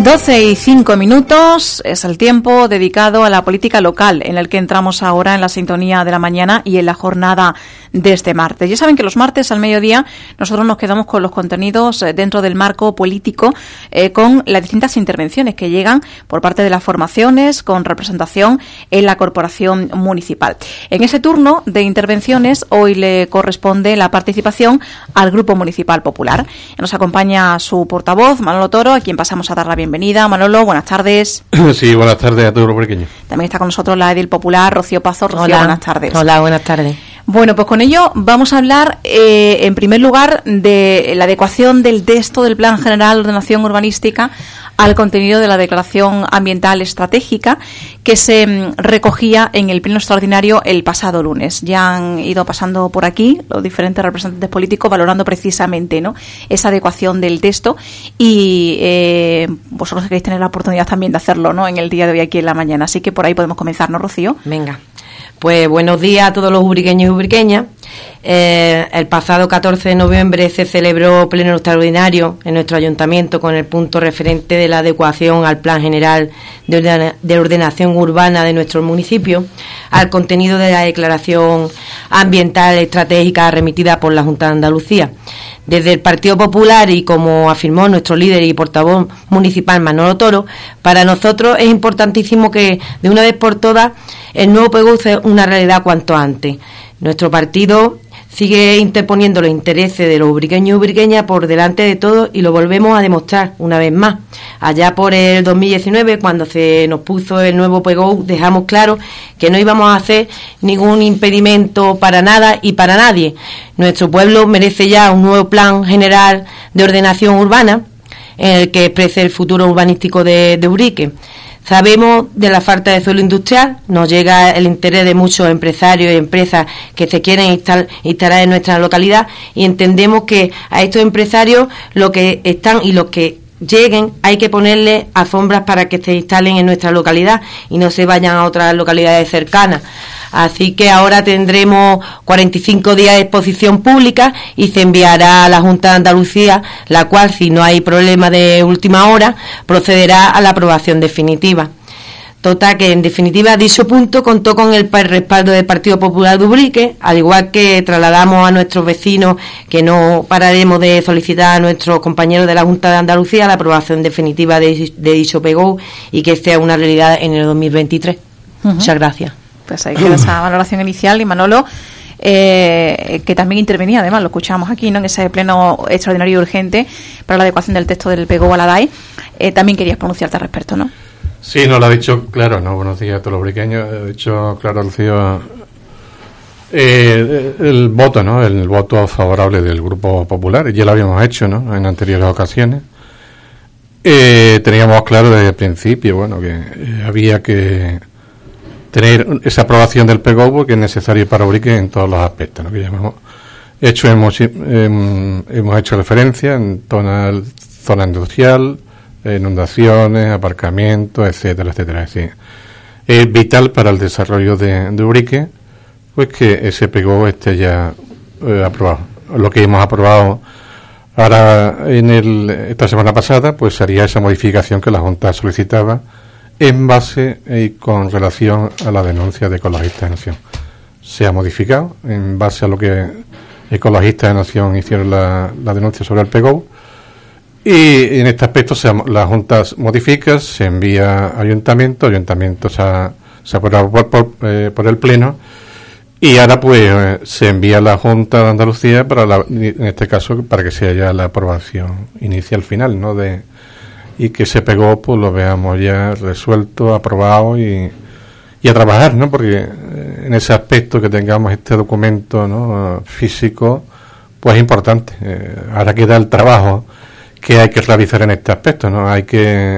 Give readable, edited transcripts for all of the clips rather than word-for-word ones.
12:05 es el tiempo dedicado a la política local, en el que entramos ahora en la sintonía de la mañana y en la jornada de este martes. Ya saben que los martes al mediodía nosotros nos quedamos con los contenidos dentro del marco político, con las distintas intervenciones que llegan por parte de las formaciones con representación en la corporación municipal. En ese turno de intervenciones hoy le corresponde la participación al Grupo Municipal Popular. Nos acompaña su portavoz, Manolo Toro, a quien pasamos a dar la bienvenida. Manolo, buenas tardes. Sí, buenas tardes a todos los pequeños. También está con nosotros la edil popular, Rocío Pazo. Rocío, hola. Buenas tardes. Hola, buenas tardes. Bueno, pues con ello vamos a hablar, en primer lugar, de la adecuación del texto del Plan General de Ordenación Urbanística al contenido de la Declaración Ambiental Estratégica que se recogía en el pleno extraordinario el pasado lunes. Ya han ido pasando por aquí los diferentes representantes políticos valorando precisamente, ¿no?, esa adecuación del texto, y vosotros queréis tener la oportunidad también de hacerlo, ¿no?, en el día de hoy aquí en la mañana. Así que por ahí podemos comenzar, ¿no, Rocío? Venga. Pues buenos días a todos los ubriqueños y ubriqueñas. El pasado 14 de noviembre se celebró pleno extraordinario en nuestro ayuntamiento con el punto referente de la adecuación al Plan General de Ordenación Urbana de nuestro municipio, al contenido de la Declaración Ambiental Estratégica remitida por la Junta de Andalucía. Desde el Partido Popular, y como afirmó nuestro líder y portavoz municipal Manolo Toro, para nosotros es importantísimo que de una vez por todas el nuevo PGU sea una realidad cuanto antes. Nuestro partido sigue interponiendo los intereses de los ubriqueños y ubriqueñas por delante de todo, y lo volvemos a demostrar una vez más. Allá por el 2019, cuando se nos puso el nuevo PGU, dejamos claro que no íbamos a hacer ningún impedimento para nada y para nadie. Nuestro pueblo merece ya un nuevo Plan General de Ordenación Urbana en el que exprese el futuro urbanístico de Ubrique. Sabemos de la falta de suelo industrial, nos llega el interés de muchos empresarios y empresas que se quieren instalar en nuestra localidad, y entendemos que a estos empresarios lo que están y los que lleguen hay que ponerle alfombras para que se instalen en nuestra localidad y no se vayan a otras localidades cercanas. Así que ahora tendremos 45 días de exposición pública y se enviará a la Junta de Andalucía, la cual, si no hay problema de última hora, procederá a la aprobación definitiva. Total, que en definitiva dicho punto contó con el respaldo del Partido Popular de Ubrique, al igual que trasladamos a nuestros vecinos que no pararemos de solicitar a nuestros compañeros de la Junta de Andalucía la aprobación definitiva de dicho PGU y que sea una realidad en el 2023. Muchas gracias. Pues ahí queda esa valoración inicial. Y Manolo, que también intervenía, además lo escuchamos aquí, ¿no?, en ese pleno extraordinario y urgente para la adecuación del texto del PGU a la DAE, también querías pronunciarte al respecto, ¿no? Sí, nos lo ha dicho claro, ¿no? Buenos días a todos los ubriqueños. Ha dicho claro, Rocío, el voto, ¿no?, el voto favorable del Grupo Popular. Ya lo habíamos hecho, ¿no?, en anteriores ocasiones. Teníamos claro desde el principio, bueno, que había que tener esa aprobación del PGU porque es necesario para Ubrique en todos los aspectos, ¿no?, que ya hemos hecho referencia en zona industrial, inundaciones, aparcamientos, etcétera, etcétera. Es vital para el desarrollo de Ubrique pues que ese PGU esté ya aprobado. Lo que hemos aprobado ahora esta semana pasada, pues sería esa modificación que la Junta solicitaba en base y con relación a la denuncia de Ecologistas de Nación. Se ha modificado en base a lo que Ecologistas de Nación hicieron la denuncia sobre el PGU, y en este aspecto la Junta modifica, se envía a Ayuntamiento se aprueba por el Pleno, y ahora pues se envía a la Junta de Andalucía en este caso para que sea ya la aprobación inicial final, ¿no?, y que ese PGU pues lo veamos ya resuelto, aprobado y a trabajar, ¿no?, porque en ese aspecto que tengamos este documento, ¿no?, físico, pues es importante. Ahora queda el trabajo que hay que realizar en este aspecto, ¿no? Hay que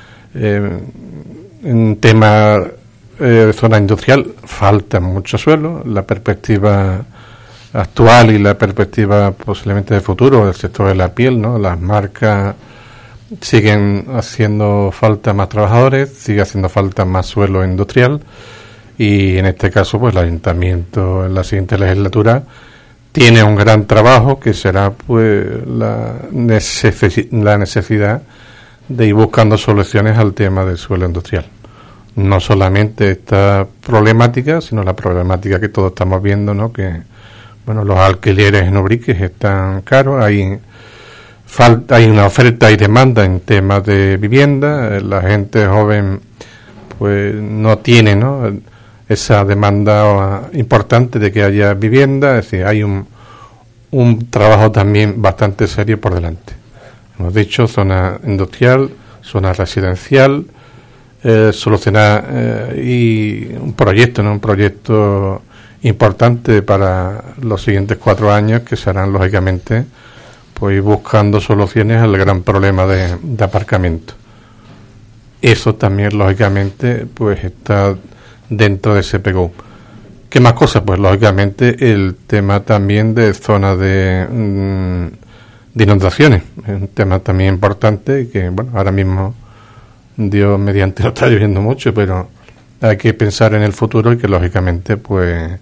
en tema de zona industrial falta mucho suelo. La perspectiva actual y la perspectiva posiblemente de futuro del sector de la piel, ¿no?, las marcas siguen haciendo falta más trabajadores, sigue haciendo falta más suelo industrial, y en este caso pues el Ayuntamiento en la siguiente legislatura tiene un gran trabajo que será pues la necesidad de ir buscando soluciones al tema del suelo industrial. No solamente esta problemática, sino la problemática que todos estamos viendo, ¿no? Que los alquileres en Ubrique están caros, hay una oferta y demanda en temas de vivienda, la gente joven pues no tiene, ¿no?, esa demanda importante de que haya vivienda, es decir, hay un trabajo también bastante serio por delante. Hemos dicho zona industrial, zona residencial, solucionar y un proyecto importante para los siguientes 4 años, que serán lógicamente pues buscando soluciones al gran problema de aparcamiento. Eso también lógicamente pues está dentro de ese PGO. ¿Qué más cosas? Pues lógicamente el tema también de zonas de inundaciones, es un tema también importante y que ahora mismo Dios mediante lo está lloviendo mucho, pero hay que pensar en el futuro y que lógicamente pues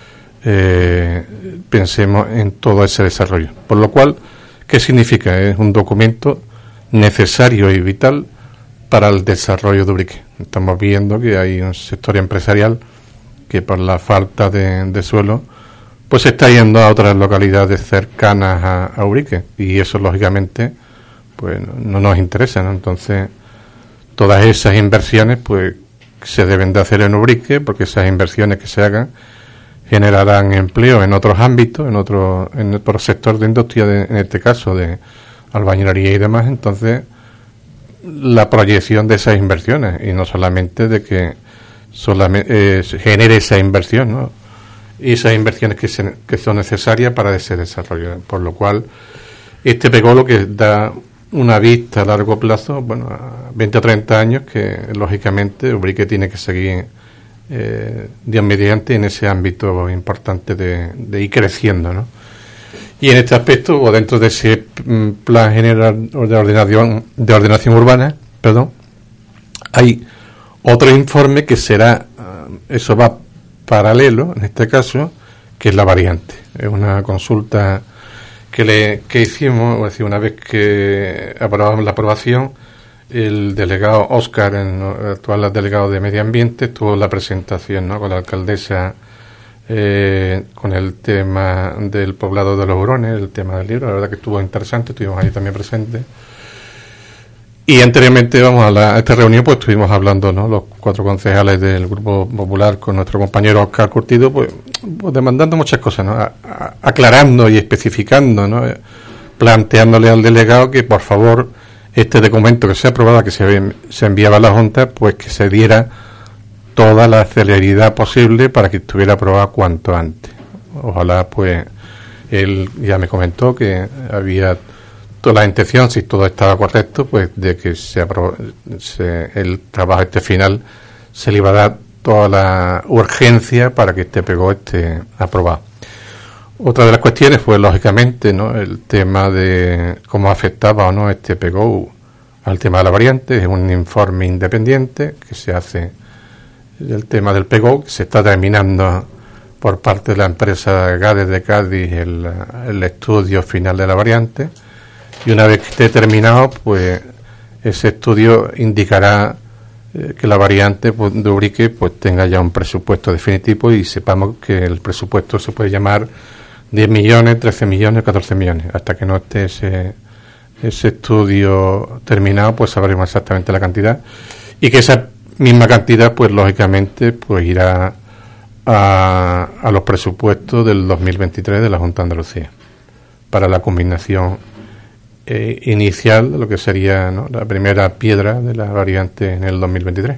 pensemos en todo ese desarrollo. Por lo cual, ¿qué significa? Es un documento necesario y vital para el desarrollo de Ubrique. Estamos viendo que hay un sector empresarial que por la falta de suelo pues se está yendo a otras localidades cercanas a Ubrique, y eso lógicamente pues no nos interesa, ¿no? Entonces todas esas inversiones pues se deben de hacer en Ubrique, porque esas inversiones que se hagan generarán empleo en otros ámbitos, en otro sector de industria, en este caso de albañilería y demás. Entonces la proyección de esas inversiones, y no solamente de que solamente genere esa inversión, ¿no?, y esas inversiones que son necesarias para ese desarrollo. Por lo cual este PGO lo que da una vista a largo plazo, a 20 o 30 años, que lógicamente Ubrique tiene que seguir Dios mediante en ese ámbito importante de ir creciendo, ¿no? Y en este aspecto, o dentro de ese plan general de ordenación urbana, hay otro informe que será, eso va paralelo, en este caso, que es la variante. Es una consulta que hicimos, es decir, una vez que aprobamos la aprobación, el delegado Óscar, el actual delegado de Medio Ambiente, tuvo la presentación, ¿no?, con la alcaldesa, con el tema del poblado de los hurones, el tema del libro. La verdad que estuvo interesante, estuvimos ahí también presentes. Y anteriormente a esta reunión pues estuvimos hablando, ¿no?, los 4 concejales del Grupo Popular con nuestro compañero Óscar Curtido, pues demandando muchas cosas, ¿no?, aclarando y especificando, ¿no?, planteándole al delegado que por favor este documento que se aprobaba, que se enviaba a la Junta, pues que se diera toda la celeridad posible para que estuviera aprobado cuanto antes. Ojalá, pues, él ya me comentó que había toda la intención, si todo estaba correcto, pues de que el trabajo final se le iba a dar toda la urgencia para que este PGO esté aprobado. Otra de las cuestiones fue, lógicamente, ¿no?, el tema de cómo afectaba o no este PGO al tema de la variante. Es un informe independiente que se hace del tema del PGO, que se está terminando por parte de la empresa GADES de Cádiz el estudio final de la variante, y una vez que esté terminado, pues ese estudio indicará que la variante de Ubrique pues tenga ya un presupuesto definitivo, y sepamos que el presupuesto se puede llamar 10 millones, 13 millones, 14 millones. Hasta que no esté ese estudio terminado, pues sabremos exactamente la cantidad, y que esa misma cantidad pues lógicamente pues irá a los presupuestos del 2023 de la Junta de Andalucía para la combinación inicial de lo que sería, ¿no?, la primera piedra de la variante en el 2023.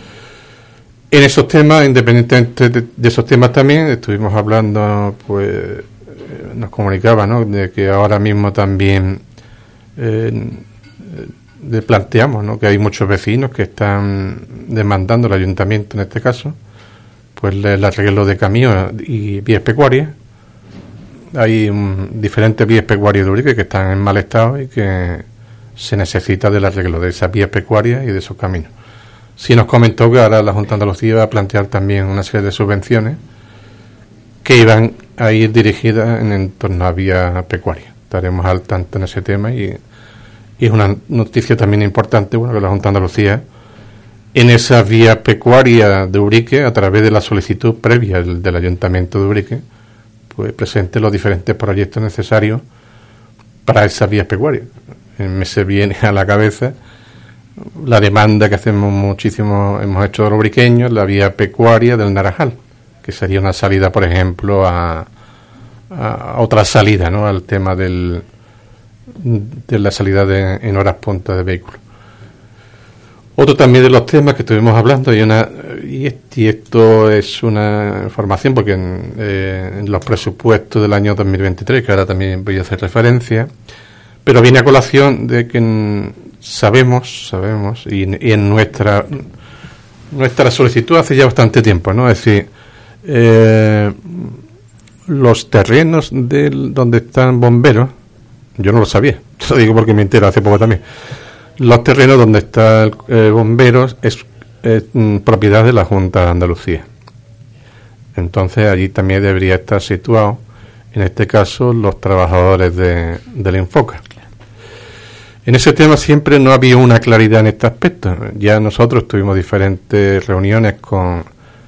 En esos temas, independientemente de esos temas, también estuvimos hablando, pues nos comunicaba, ¿no?, de que ahora mismo también planteamos, ¿no?, que hay muchos vecinos que están demandando al ayuntamiento, en este caso, pues el arreglo de caminos y vías pecuarias. Hay diferentes vías pecuarias de Ubrique que están en mal estado y que se necesita del arreglo de esas vías pecuarias y de esos caminos. Sí nos comentó que ahora la Junta de Andalucía va a plantear también una serie de subvenciones que iban a ir dirigidas en torno a vías pecuarias. Estaremos al tanto en ese tema y y es una noticia también importante, bueno, que la Junta de Andalucía, en esa vía pecuaria de Ubrique, a través de la solicitud previa del Ayuntamiento de Ubrique, pues presente los diferentes proyectos necesarios para esa vía pecuaria. Me se viene a la cabeza la demanda que hemos hecho de los ubriqueños, la vía pecuaria del Naranjal, que sería una salida, por ejemplo, a otra salida, ¿no?, al tema de la salida en horas punta de vehículos. Otro también de los temas que estuvimos hablando, y esto es una información porque en los presupuestos del año 2023, que ahora también voy a hacer referencia, pero viene a colación de que sabemos, y en nuestra solicitud hace ya bastante tiempo, ¿no? Es decir, los terrenos donde están bomberos, yo no lo sabía, lo digo porque me entero hace poco también. Los terrenos donde están bomberos es propiedad de la Junta de Andalucía. Entonces allí también debería estar situado, en este caso, los trabajadores del Infoca. En ese tema siempre no había una claridad en este aspecto. Ya nosotros tuvimos diferentes reuniones con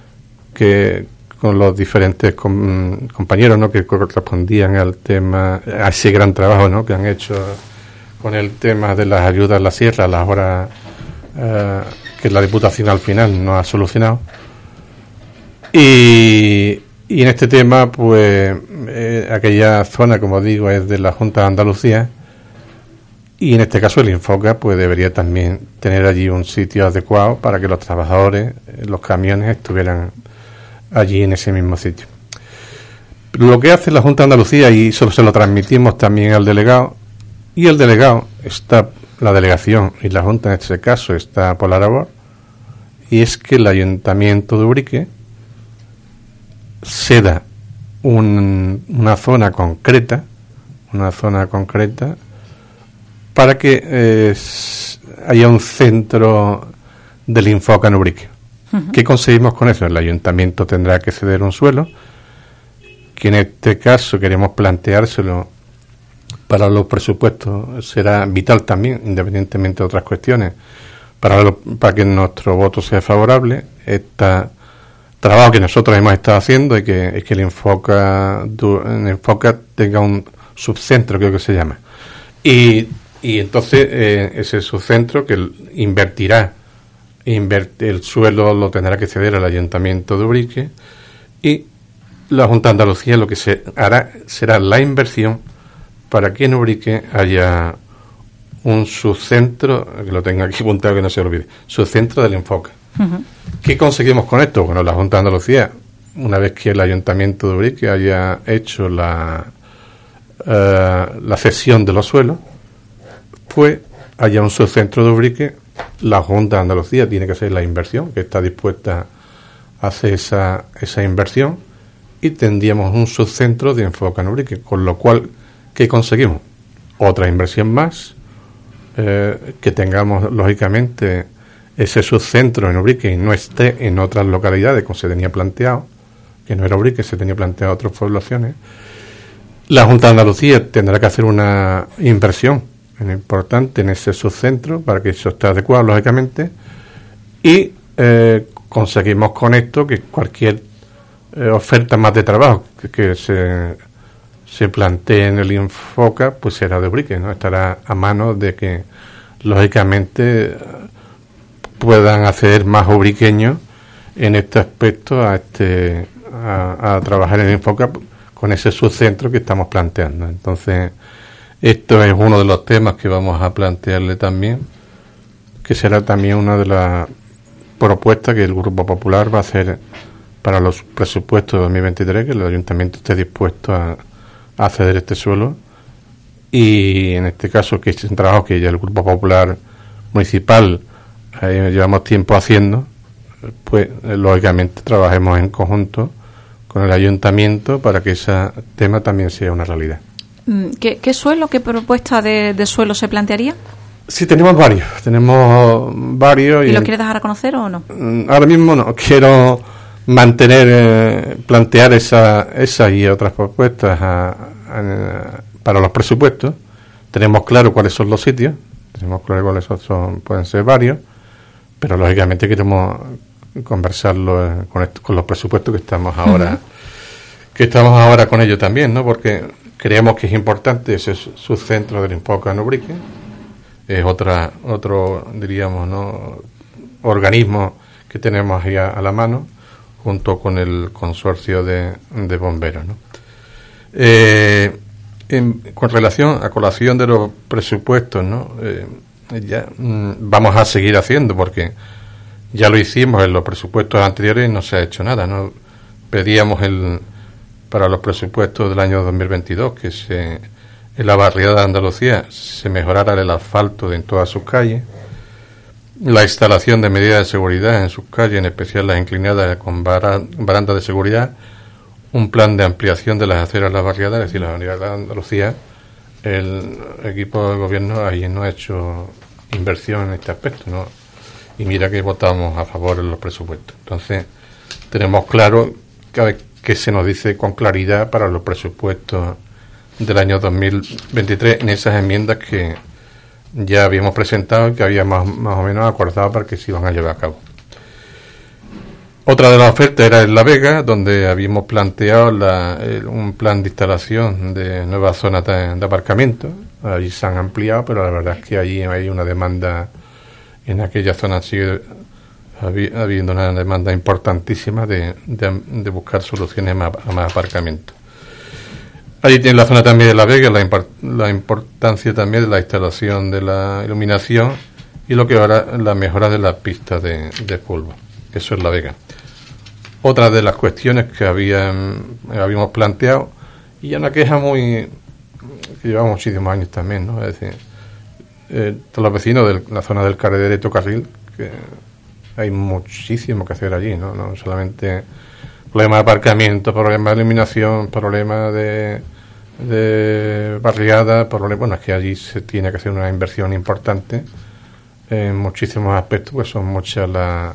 los diferentes compañeros, ¿no?, que correspondían al tema, a ese gran trabajo, ¿no?, que han hecho con el tema de las ayudas a la sierra, a las horas que la Diputación al final no ha solucionado. Y en este tema, pues, aquella zona, como digo, es de la Junta de Andalucía, y en este caso el Infoca, pues, debería también tener allí un sitio adecuado para que los trabajadores, los camiones, estuvieran allí en ese mismo sitio. Lo que hace la Junta de Andalucía, y eso se lo transmitimos también al delegado, y el delegado la delegación y la Junta en este caso está por la labor, y es que el Ayuntamiento de Ubrique ceda una zona concreta para que haya un centro del Infoca en Ubrique. Uh-huh. ¿Qué conseguimos con eso? El Ayuntamiento tendrá que ceder un suelo, que en este caso queremos planteárselo para los presupuestos, será vital también, independientemente de otras cuestiones, para que nuestro voto sea favorable. Este trabajo que nosotros hemos estado haciendo es que el Infoca tenga un subcentro, creo que se llama, y entonces ese subcentro que invertirá el suelo lo tendrá que ceder al Ayuntamiento de Ubrique, y la Junta de Andalucía lo que se hará será la inversión para que en Ubrique haya un subcentro, que lo tenga aquí apuntado que no se olvide, subcentro del Infoca. Uh-huh. ¿Qué conseguimos con esto? Bueno, la Junta de Andalucía, una vez que el Ayuntamiento de Ubrique haya hecho la cesión de los suelos, pues haya un subcentro de Ubrique, la Junta de Andalucía tiene que hacer la inversión, que está dispuesta a hacer esa inversión, y tendríamos un subcentro de Infoca en Ubrique, con lo cual, ¿qué conseguimos? Otra inversión más, que tengamos, lógicamente, ese subcentro en Ubrique y no esté en otras localidades como se tenía planteado, que no era Ubrique, se tenía planteado otras poblaciones. La Junta de Andalucía tendrá que hacer una inversión importante en ese subcentro para que eso esté adecuado, lógicamente, y conseguimos con esto que cualquier oferta más de trabajo que se plantee en el Infoca, pues será de Ubrique, ¿no? Estará a mano de que, lógicamente, puedan acceder más ubriqueños en este aspecto a trabajar en el Infoca con ese subcentro que estamos planteando. Entonces, esto es uno de los temas que vamos a plantearle también, que será también una de las propuestas que el Grupo Popular va a hacer para los presupuestos de 2023, que el Ayuntamiento esté dispuesto a ceder este suelo, y en este caso que es un trabajo que ya el Grupo Popular Municipal llevamos tiempo haciendo, pues lógicamente trabajemos en conjunto con el Ayuntamiento para que ese tema también sea una realidad. ¿Qué suelo, qué propuesta de suelo se plantearía? Sí, tenemos varios. ¿Y lo quieres dejar a conocer o no? Ahora mismo no, quiero plantear esa y otras propuestas para los presupuestos. Tenemos claro cuáles son los sitios, Tenemos claro que esos pueden ser varios, pero lógicamente queremos conversarlo con los presupuestos que estamos ahora con ellos también, ¿no? Porque creemos que es importante ese subcentro del INPOCA en Ubrique. Es otro diríamos, ¿no?, organismo que tenemos ahí a la mano, junto con el consorcio de bomberos, ¿no? Con relación a colación de los presupuestos, ¿no? Vamos a seguir haciendo, porque ya lo hicimos en los presupuestos anteriores y no se ha hecho nada, ¿no? Pedíamos para los presupuestos del año 2022 que en la barriada de Andalucía se mejorara el asfalto en todas sus calles, la instalación de medidas de seguridad en sus calles, en especial las inclinadas con barandas de seguridad, un plan de ampliación de las aceras de la barriada, es decir, la barriada de Andalucía. El equipo de gobierno ahí no ha hecho inversión en este aspecto, ¿no? Y mira que votamos a favor de los presupuestos. Entonces, tenemos claro que se nos dice con claridad para los presupuestos del año 2023 en esas enmiendas que ya habíamos presentado y que habíamos más o menos acordado para que se iban a llevar a cabo. Otra de las ofertas era en La Vega, donde habíamos planteado un plan de instalación de nuevas zonas de aparcamiento. Allí se han ampliado, pero la verdad es que allí hay una demanda, en aquella zona sigue habiendo una demanda importantísima de buscar soluciones a más aparcamiento. Allí tiene la zona también de La Vega, la importancia también de la instalación de la iluminación y lo que ahora la mejora de las pistas de fútbol. Eso es La Vega. Otra de las cuestiones que habíamos planteado, y una queja que llevamos muchísimos años también, ¿no? Es decir, todos los vecinos de la zona del Carretera y Tocarril, que hay muchísimo que hacer allí, ¿no? No solamente problemas de aparcamiento, problemas de iluminación, problemas de barriada, bueno, es que allí se tiene que hacer una inversión importante en muchísimos aspectos, pues son muchas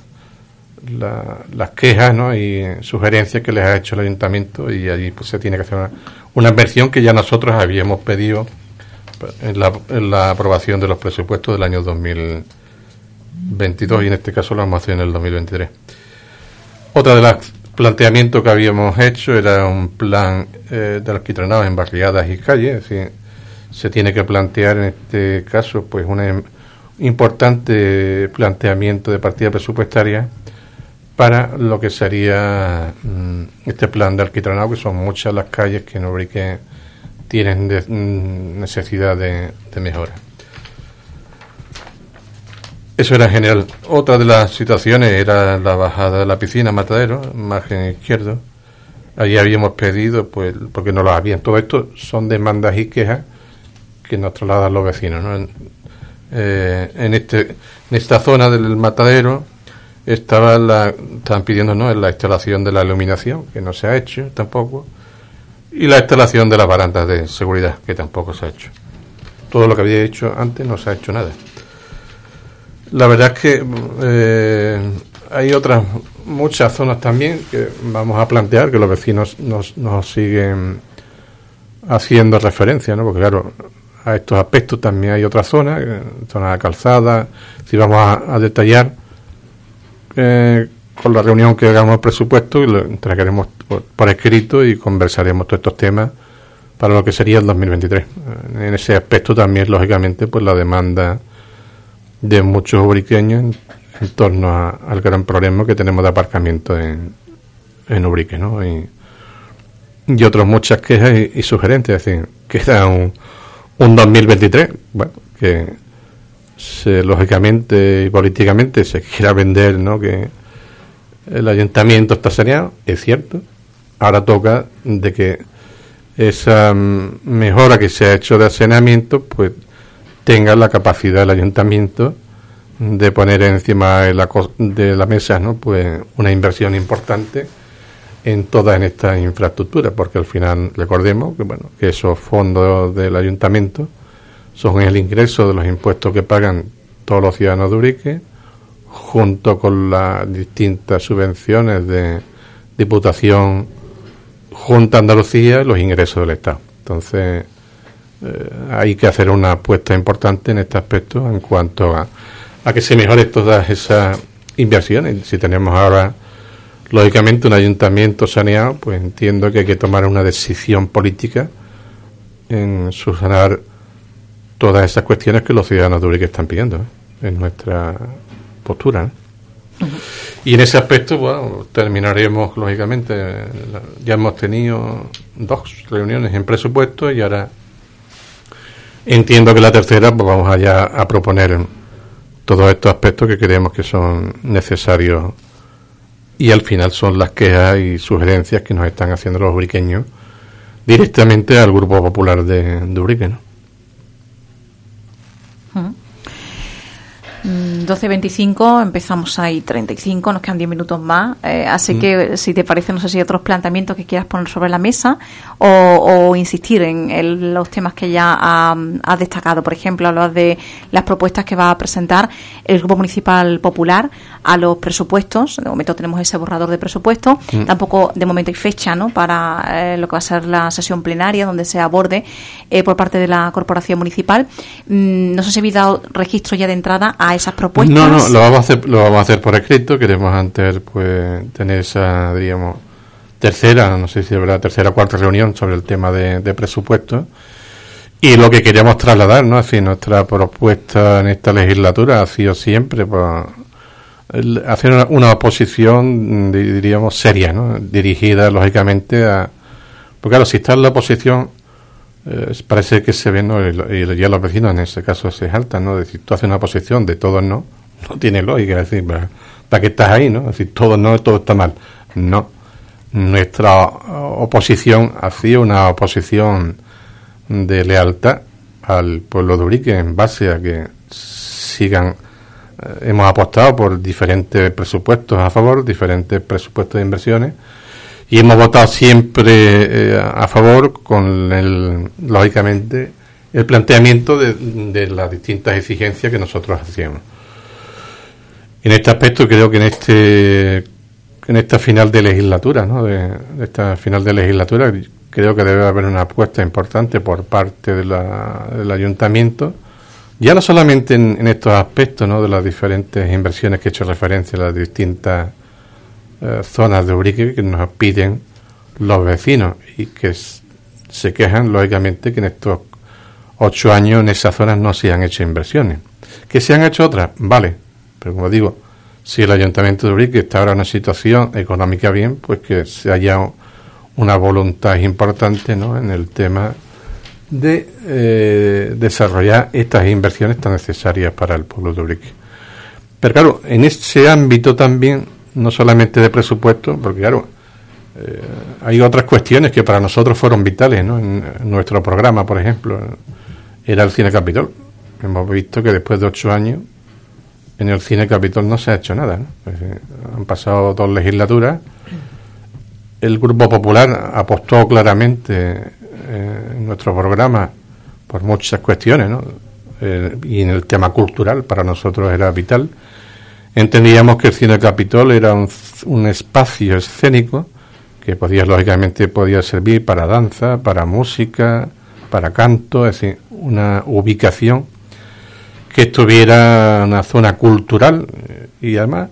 las quejas, ¿no?, y sugerencias que les ha hecho el ayuntamiento, y allí pues se tiene que hacer una inversión que ya nosotros habíamos pedido en la aprobación de los presupuestos del año 2022, y en este caso lo vamos a hacer en el 2023. Otra de los planteamientos que habíamos hecho era un plan de alquitranado en barriadas y calles, es decir, se tiene que plantear en este caso pues un importante planteamiento de partida presupuestaria para lo que sería este plan de alquitranado, que son muchas las calles que en Ubrique tienen necesidad de mejora. Eso era en general. Otra de las situaciones era la bajada de la piscina Matadero, margen izquierdo. Allí habíamos pedido, pues, porque no lo habían. Todo esto son demandas y quejas que nos trasladan los vecinos, ¿no? En esta zona del Matadero estaban pidiendo, ¿no?, la instalación de la iluminación, que no se ha hecho tampoco, y la instalación de las barandas de seguridad, que tampoco se ha hecho. Todo lo que había hecho antes no se ha hecho nada. La verdad es que hay otras muchas zonas también que vamos a plantear, que los vecinos nos siguen haciendo referencia, ¿no? Porque claro, a estos aspectos también hay otras zonas de calzada. Si vamos a detallar con la reunión que hagamos el presupuesto, y lo entregaremos por escrito y conversaremos todos estos temas para lo que sería el 2023. En ese aspecto también, lógicamente, pues la demanda de muchos ubriqueños en torno al gran problema que tenemos de aparcamiento en Ubrique, ¿no? Y otras muchas quejas y sugerencias. Es decir, queda un 2023, bueno, que lógicamente y políticamente se quiera vender, ¿no?, que el ayuntamiento está saneado, es cierto. Ahora toca de que esa mejora que se ha hecho de saneamiento, pues tenga la capacidad del ayuntamiento de poner encima de la mesa, ¿no?, pues una inversión importante en todas estas infraestructuras, porque al final recordemos que, bueno, que esos fondos del ayuntamiento son el ingreso de los impuestos que pagan todos los ciudadanos de Ubrique, junto con las distintas subvenciones de Diputación, Junta de Andalucía y los ingresos del Estado. Entonces, hay que hacer una apuesta importante en este aspecto en cuanto a que se mejoren todas esas inversiones. Si tenemos ahora, lógicamente, un ayuntamiento saneado, pues entiendo que hay que tomar una decisión política en subsanar todas esas cuestiones que los ciudadanos de Ubrique están pidiendo, en nuestra postura, Uh-huh. Y en ese aspecto, bueno, terminaremos, lógicamente, ya hemos tenido 2 reuniones en presupuesto y ahora entiendo que la tercera, pues vamos allá a proponer todos estos aspectos que creemos que son necesarios y al final son las quejas y sugerencias que nos están haciendo los ubriqueños directamente al Grupo Popular de Ubrique, ¿no? 12:25, empezamos ahí 35, nos quedan 10 minutos más, así que si te parece, no sé si hay otros planteamientos que quieras poner sobre la mesa o insistir en los temas que ya has destacado. Por ejemplo, hablas de las propuestas que va a presentar el Grupo Municipal Popular a los presupuestos. De momento tenemos ese borrador de presupuestos, tampoco de momento hay fecha, ¿no?, para lo que va a ser la sesión plenaria donde se aborde por parte de la Corporación Municipal. No sé si habéis dado registro ya de entrada a esas propuestas. No, lo vamos a hacer por escrito. Queremos antes, pues, tener esa, diríamos, tercera, no sé si es verdad, tercera o cuarta reunión sobre el tema de presupuesto. Y lo que queríamos trasladar, ¿no?, así nuestra propuesta en esta legislatura ha sido siempre, pues, hacer una oposición, diríamos, seria, ¿no?, dirigida, lógicamente, porque claro, si está en la oposición, parece que se ven, ¿no?, y ya los vecinos en ese caso se saltan, ¿no?, decir, tú haces una oposición de todos no tiene lógica, es decir, ¿para qué estás ahí, no? Es decir, todo no, todo está mal. No, nuestra oposición ha sido una oposición de lealtad al pueblo de Ubrique en base a que sigan, hemos apostado por diferentes presupuestos a favor, diferentes presupuestos de inversiones, y hemos votado siempre a favor con lógicamente el planteamiento de las distintas exigencias que nosotros hacíamos. En este aspecto creo que en esta final de legislatura, ¿no?, de esta final de legislatura, creo que debe haber una apuesta importante por parte del ayuntamiento, ya no solamente en estos aspectos, ¿no?, de las diferentes inversiones que he hecho referencia a las distintas zonas de Ubrique que nos piden los vecinos y que se quejan, lógicamente, que en estos 8 años en esas zonas no se han hecho inversiones. ¿Que se han hecho otras? Vale, pero como digo, si el Ayuntamiento de Ubrique está ahora en una situación económica bien, pues que se haya una voluntad importante, ¿no?, en el tema de desarrollar estas inversiones tan necesarias para el pueblo de Ubrique. Pero claro, en ese ámbito también, no solamente de presupuesto, porque claro, hay otras cuestiones que para nosotros fueron vitales, ¿no? En nuestro programa, por ejemplo, era el Cine Capitol. Hemos visto que después de 8 años en el Cine Capitol no se ha hecho nada, ¿no? Han pasado 2 legislaturas. El Grupo Popular apostó claramente en nuestro programa por muchas cuestiones, ¿no? Y en el tema cultural para nosotros era vital. Entendíamos que el Cine Capitol era un espacio escénico que lógicamente podía servir para danza, para música, para canto, es decir, una ubicación que estuviera una zona cultural y además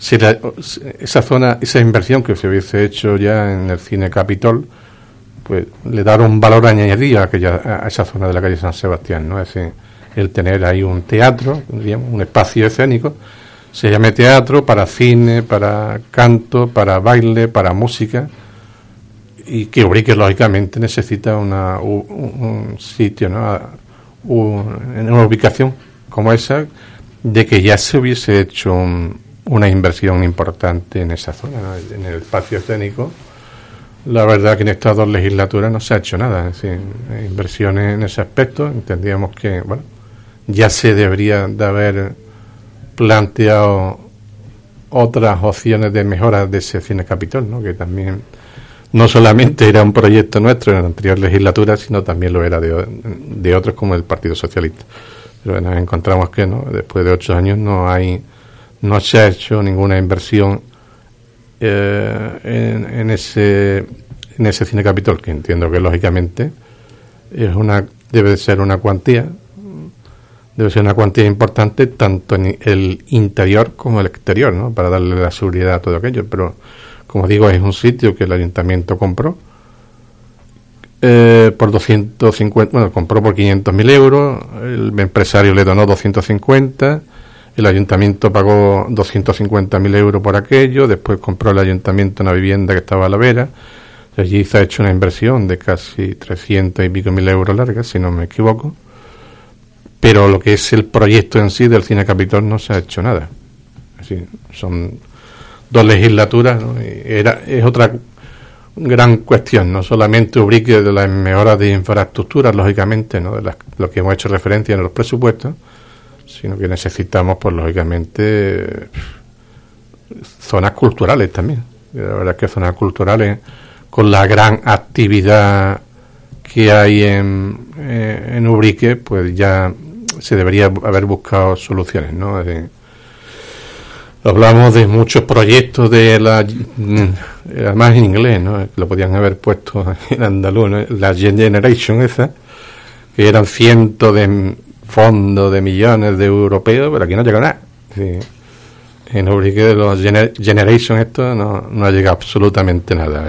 esa inversión que se hubiese hecho ya en el Cine Capitol, pues le dar un valor añadido a esa zona de la calle San Sebastián, ¿no? Es decir, el tener ahí un teatro, digamos, un espacio escénico, se llame teatro, para cine, para canto, para baile, para música, y que Ubrique lógicamente necesita un sitio, ¿no?, en una ubicación como esa, de que ya se hubiese hecho una inversión importante en esa zona, ¿no?, en el espacio escénico. La verdad que en estas 2 legislaturas no se ha hecho nada, es decir, inversiones en ese aspecto. Entendíamos que, bueno, ya se debería de haber planteado otras opciones de mejora de ese Cine Capitol, ¿no?, que también no solamente era un proyecto nuestro en la anterior legislatura, sino también lo era de otros como el Partido Socialista. Pero bueno, encontramos que no, después de 8 años no se ha hecho ninguna inversión en ese Cine Capitol, que entiendo que lógicamente es una debe ser una cuantía importante tanto en el interior como el exterior, ¿no? Para darle la seguridad a todo aquello. Pero, como digo, es un sitio que el ayuntamiento compró por 250, bueno, compró por 500.000 euros, el empresario le donó 250, el ayuntamiento pagó 250.000 euros por aquello, después compró el ayuntamiento una vivienda que estaba a la vera, allí se ha hecho una inversión de casi 300 y pico mil euros largas, si no me equivoco, pero lo que es el proyecto en sí del Cine Capitol no se ha hecho nada. Así, son 2 legislaturas, ¿no? Es otra gran cuestión, no solamente Ubrique de las mejoras de infraestructuras, lógicamente, ¿no? De lo que hemos hecho referencia en los presupuestos, sino que necesitamos, pues lógicamente, zonas culturales también. La verdad es que zonas culturales, con la gran actividad que hay en Ubrique, pues ya se debería haber buscado soluciones, ¿no? Hablamos de muchos proyectos además en inglés, ¿no? Lo podían haber puesto en andaluz, ¿no? La Generation esa, que eran cientos de fondos de millones de europeos, pero aquí no llega nada. Sí. En Ubrique de los Generation esto no ha llegado absolutamente nada.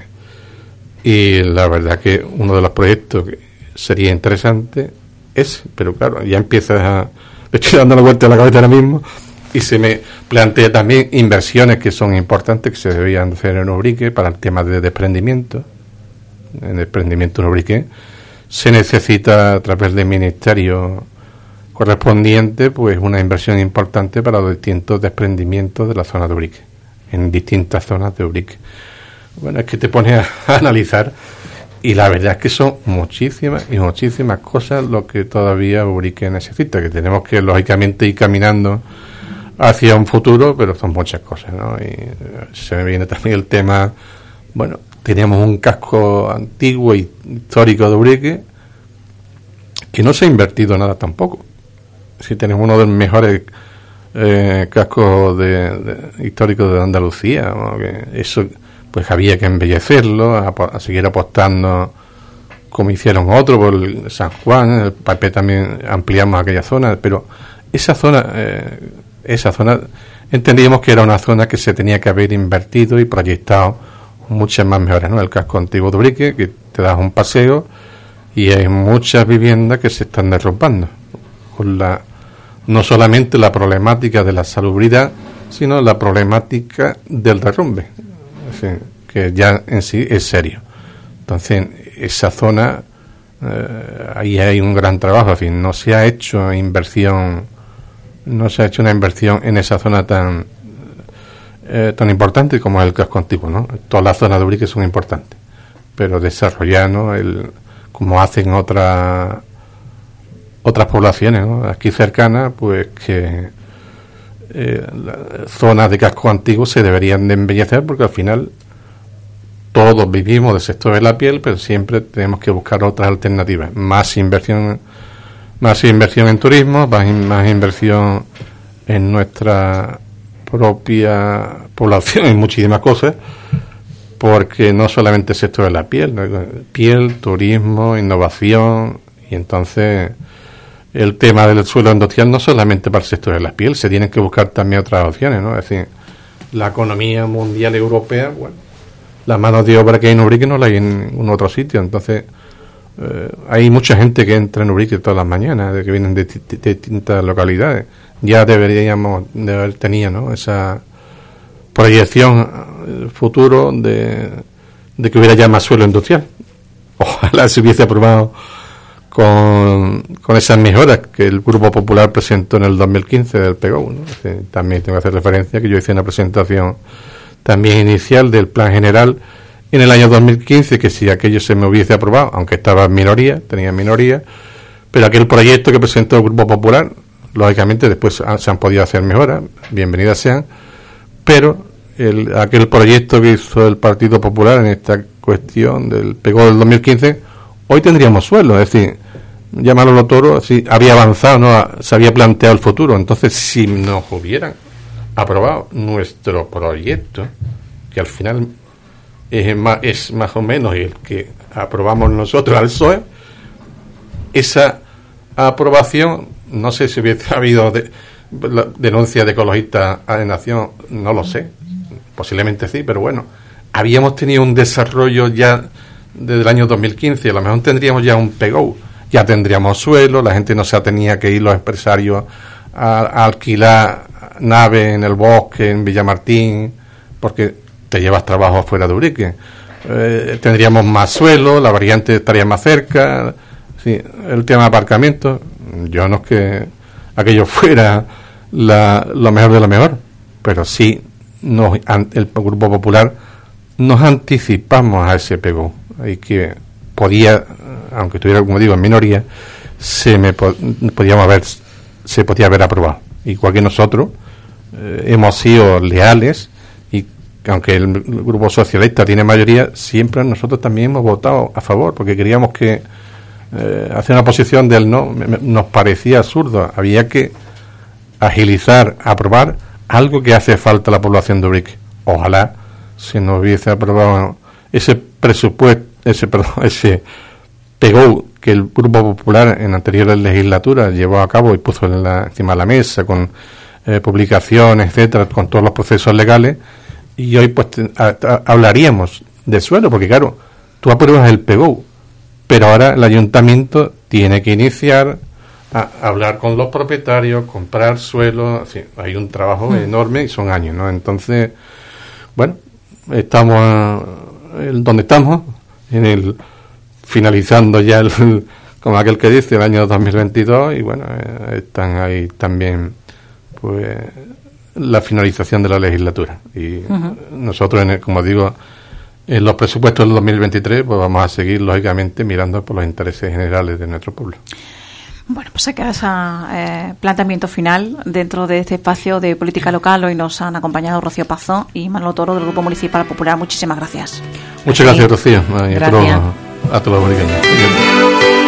Y la verdad que uno de los proyectos que sería interesante es, pero claro, ya empiezas a... Me estoy dando la vuelta a la cabeza ahora mismo y se me plantea también inversiones que son importantes que se deberían hacer en Ubrique para el tema de desprendimiento. En el desprendimiento en Ubrique se necesita a través del ministerio correspondiente pues una inversión importante para los distintos desprendimientos de la zona de Ubrique, en distintas zonas de Ubrique. Bueno, es que te pones a analizar y la verdad es que son muchísimas y muchísimas cosas lo que todavía Ubrique necesita, que tenemos que lógicamente ir caminando hacia un futuro, pero son muchas cosas, ¿no? Y se me viene también el tema, bueno, teníamos un casco antiguo y histórico de Ubrique que no se ha invertido nada tampoco. Sí, tenemos uno de los mejores cascos históricos de Andalucía, ¿no? Que eso pues había que embellecerlo, a seguir apostando como hicieron otros por el San Juan, el Papé también ampliamos aquella zona, pero esa zona entendíamos que era una zona que se tenía que haber invertido y proyectado muchas más mejoras, ¿no? El casco antiguo de Ubrique, que te das un paseo y hay muchas viviendas que se están derrumbando con no solamente la problemática de la salubridad, sino la problemática del derrumbe, que ya en sí es serio. Entonces, esa zona, ahí hay un gran trabajo, en fin, no se ha hecho una inversión en esa zona tan importante como es el casco antiguo, ¿no? Todas las zonas de Ubrique son importantes, pero desarrollar, ¿no? Como hacen otras poblaciones, ¿no? Aquí cercanas, pues que las zonas de casco antiguo se deberían de embellecer, porque al final todos vivimos del sector de la piel, pero siempre tenemos que buscar otras alternativas, más inversión en turismo, más inversión en nuestra propia población, en muchísimas cosas, porque no solamente el sector de la piel, ¿no? Piel, turismo, innovación, y entonces el tema del suelo industrial no solamente para el sector de la piel, se tienen que buscar también otras opciones, ¿no? Es decir, la economía mundial europea, bueno, la mano de obra que hay en Ubrique no la hay en ningún otro sitio, entonces hay mucha gente que entra en Ubrique todas las mañanas, que vienen de distintas localidades. Ya deberíamos de haber tenido, ¿no? Esa proyección futuro de que hubiera ya más suelo industrial. Ojalá se hubiese aprobado con esas mejoras que el Grupo Popular presentó en el 2015 del PGO, ¿no? También tengo que hacer referencia que yo hice una presentación también inicial del Plan General en el año 2015, que si aquello se me hubiese aprobado, aunque estaba en minoría, tenía minoría, pero aquel proyecto que presentó el Grupo Popular, lógicamente después se han podido hacer mejoras, bienvenidas sean, pero aquel proyecto que hizo el Partido Popular en esta cuestión del PGO del 2015, hoy tendríamos suelo, es decir, ya Manolo Toro así había avanzado, ¿no? Se había planteado el futuro. Entonces, si nos hubieran aprobado nuestro proyecto, que al final es más o menos el que aprobamos nosotros al PSOE, esa aprobación, no sé si hubiese habido denuncia de ecologistas a la Nación, no lo sé, posiblemente sí, pero bueno, habíamos tenido un desarrollo ya desde el año 2015, a lo mejor tendríamos ya un PGO, ya tendríamos suelo, la gente no se tenía que ir los empresarios a alquilar naves en el bosque, en Villamartín, porque te llevas trabajo fuera de Ubrique. Tendríamos más suelo, la variante estaría más cerca, sí, el tema de aparcamiento, yo no es que aquello fuera lo mejor de lo mejor, pero sí el Grupo Popular nos anticipamos a ese PGO y que podía, aunque estuviera, como digo, en minoría, se podía haber aprobado. Igual que nosotros hemos sido leales, y aunque el Grupo Socialista tiene mayoría, siempre nosotros también hemos votado a favor, porque queríamos que hacer una posición del no nos parecía absurdo. Había que agilizar, aprobar algo que hace falta a la población de Ubrique. Ojalá se nos hubiese aprobado ese presupuesto, ese PGO que el Grupo Popular en anteriores legislaturas llevó a cabo y puso encima de la mesa con publicaciones, etcétera, con todos los procesos legales, y hoy pues hablaríamos de suelo, porque claro, tú apruebas el PGO, pero ahora el ayuntamiento tiene que iniciar a hablar con los propietarios, comprar suelo, así, hay un trabajo enorme y son años, ¿no? Entonces, bueno, estamos donde estamos, finalizando ya como aquel que dice, el año 2022, y bueno, están ahí también pues la finalización de la legislatura, y nosotros, como digo, en los presupuestos del 2023 pues vamos a seguir lógicamente mirando por los intereses generales de nuestro pueblo. Bueno, pues se queda ese planteamiento final dentro de este espacio de política local. Hoy nos han acompañado Rocío Pazó y Manolo Toro del Grupo Municipal Popular. Muchísimas gracias. Muchas gracias, Rocío. Gracias. A todos los boriqueños.